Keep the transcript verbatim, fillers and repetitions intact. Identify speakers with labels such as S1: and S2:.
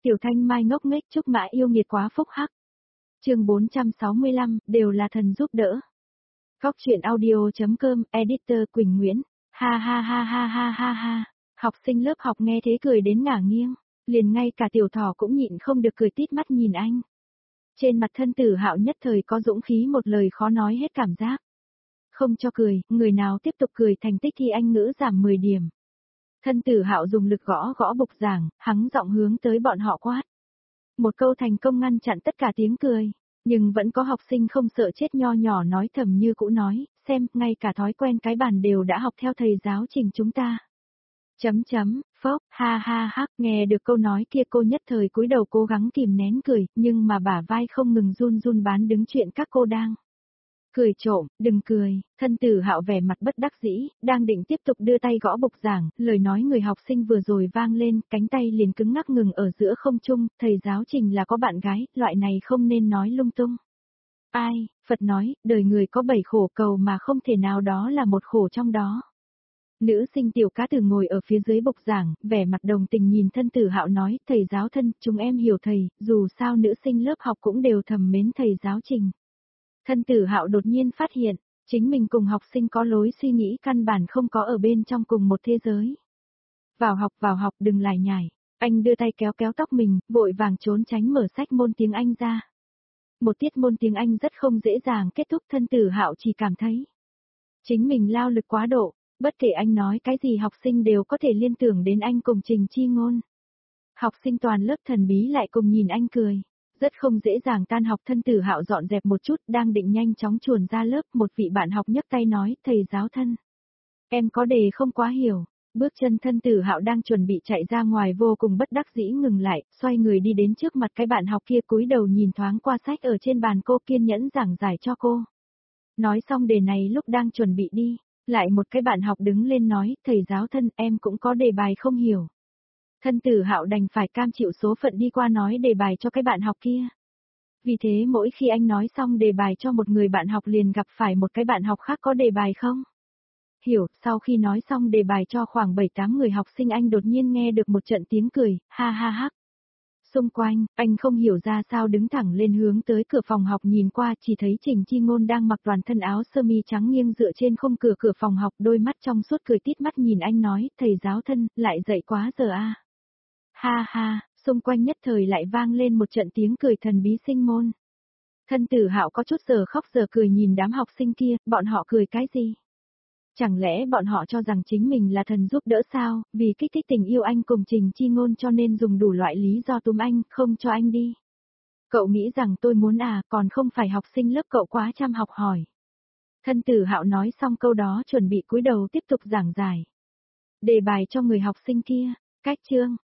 S1: Tiểu Thanh Mai ngốc nghếch Trúc Mã yêu nghiệt quá phúc hắc. Chương bốn trăm sáu mươi lăm, đều là thần giúp đỡ. Góc truyện audio.com, editor Quỳnh Nguyễn. Ha ha ha ha ha ha ha. Học sinh lớp học nghe thế cười đến ngả nghiêng, liền ngay cả Tiểu Thỏ cũng nhịn không được cười tít mắt nhìn anh. Trên mặt Thân Tử Hạo nhất thời có dũng khí một lời khó nói hết cảm giác. Không cho cười, người nào tiếp tục cười thành tích thi Anh ngữ giảm mười điểm. Thân Tử Hạo dùng lực gõ gõ bục giảng, hắng giọng hướng tới bọn họ quát. Một câu thành công ngăn chặn tất cả tiếng cười, nhưng vẫn có học sinh không sợ chết nho nhỏ nói thầm như cũ nói, xem, ngay cả thói quen cái bàn đều đã học theo thầy giáo trình chúng ta. Chấm chấm, phốc, ha ha hắc, nghe được câu nói kia cô nhất thời cúi đầu cố gắng kìm nén cười, nhưng mà bả vai không ngừng run run bán đứng chuyện các cô đang. Cười trộm, đừng cười, Thân Tử Hạo vẻ mặt bất đắc dĩ, đang định tiếp tục đưa tay gõ bục giảng, lời nói người học sinh vừa rồi vang lên, cánh tay liền cứng ngắc ngừng ở giữa không trung, thầy giáo trình là có bạn gái, loại này không nên nói lung tung. Ai, Phật nói, đời người có bảy khổ cầu mà không thể nào đó là một khổ trong đó. Nữ sinh Tiểu Cá Tử ngồi ở phía dưới bục giảng, vẻ mặt đồng tình nhìn Thân Tử Hạo nói, thầy giáo thân, chúng em hiểu thầy, dù sao nữ sinh lớp học cũng đều thầm mến thầy giáo trình. Thân Tử Hạo đột nhiên phát hiện, chính mình cùng học sinh có lối suy nghĩ căn bản không có ở bên trong cùng một thế giới. Vào học vào học đừng lải nhải, anh đưa tay kéo kéo tóc mình, vội vàng trốn tránh mở sách môn tiếng Anh ra. Một tiết môn tiếng Anh rất không dễ dàng kết thúc. Thân Tử Hạo chỉ cảm thấy chính mình lao lực quá độ, bất kể anh nói cái gì học sinh đều có thể liên tưởng đến anh cùng Trình Chi Ngôn. Học sinh toàn lớp thần bí lại cùng nhìn anh cười. Rất không dễ dàng tan học. Thân Tử Hạo dọn dẹp một chút, đang định nhanh chóng chuồn ra lớp, một vị bạn học nhấc tay nói, thầy giáo thân. Em có đề không quá hiểu. Bước chân Thân Tử Hạo đang chuẩn bị chạy ra ngoài vô cùng bất đắc dĩ ngừng lại, xoay người đi đến trước mặt cái bạn học kia cúi đầu nhìn thoáng qua sách ở trên bàn cô kiên nhẫn giảng giải cho cô. Nói xong đề này lúc đang chuẩn bị đi, lại một cái bạn học đứng lên nói, thầy giáo thân em cũng có đề bài không hiểu. Thân Tử Hạo đành phải cam chịu số phận đi qua nói đề bài cho cái bạn học kia. Vì thế mỗi khi anh nói xong đề bài cho một người bạn học liền gặp phải một cái bạn học khác có đề bài không? Hiểu, sau khi nói xong đề bài cho khoảng bảy tám người học sinh anh đột nhiên nghe được một trận tiếng cười, ha ha hắc. Xung quanh, anh không hiểu ra sao đứng thẳng lên hướng tới cửa phòng học nhìn qua chỉ thấy Trình Chi Ngôn đang mặc toàn thân áo sơ mi trắng nghiêng dựa trên khung cửa cửa phòng học đôi mắt trong suốt cười tít mắt nhìn anh nói, thầy giáo thân, lại dậy quá giờ a. À. Ha ha, xung quanh nhất thời lại vang lên một trận tiếng cười thần bí sinh môn. Thân Tử Hạo có chút giờ khóc giờ cười nhìn đám học sinh kia, bọn họ cười cái gì? Chẳng lẽ bọn họ cho rằng chính mình là thần giúp đỡ sao, vì kích thích tình yêu anh cùng Trình Chi Ngôn cho nên dùng đủ loại lý do túm anh, không cho anh đi. Cậu nghĩ rằng tôi muốn à, còn không phải học sinh lớp cậu quá chăm học hỏi. Thân Tử Hạo nói xong câu đó chuẩn bị cúi đầu tiếp tục giảng giải. Đề bài cho người học sinh kia, cách chương.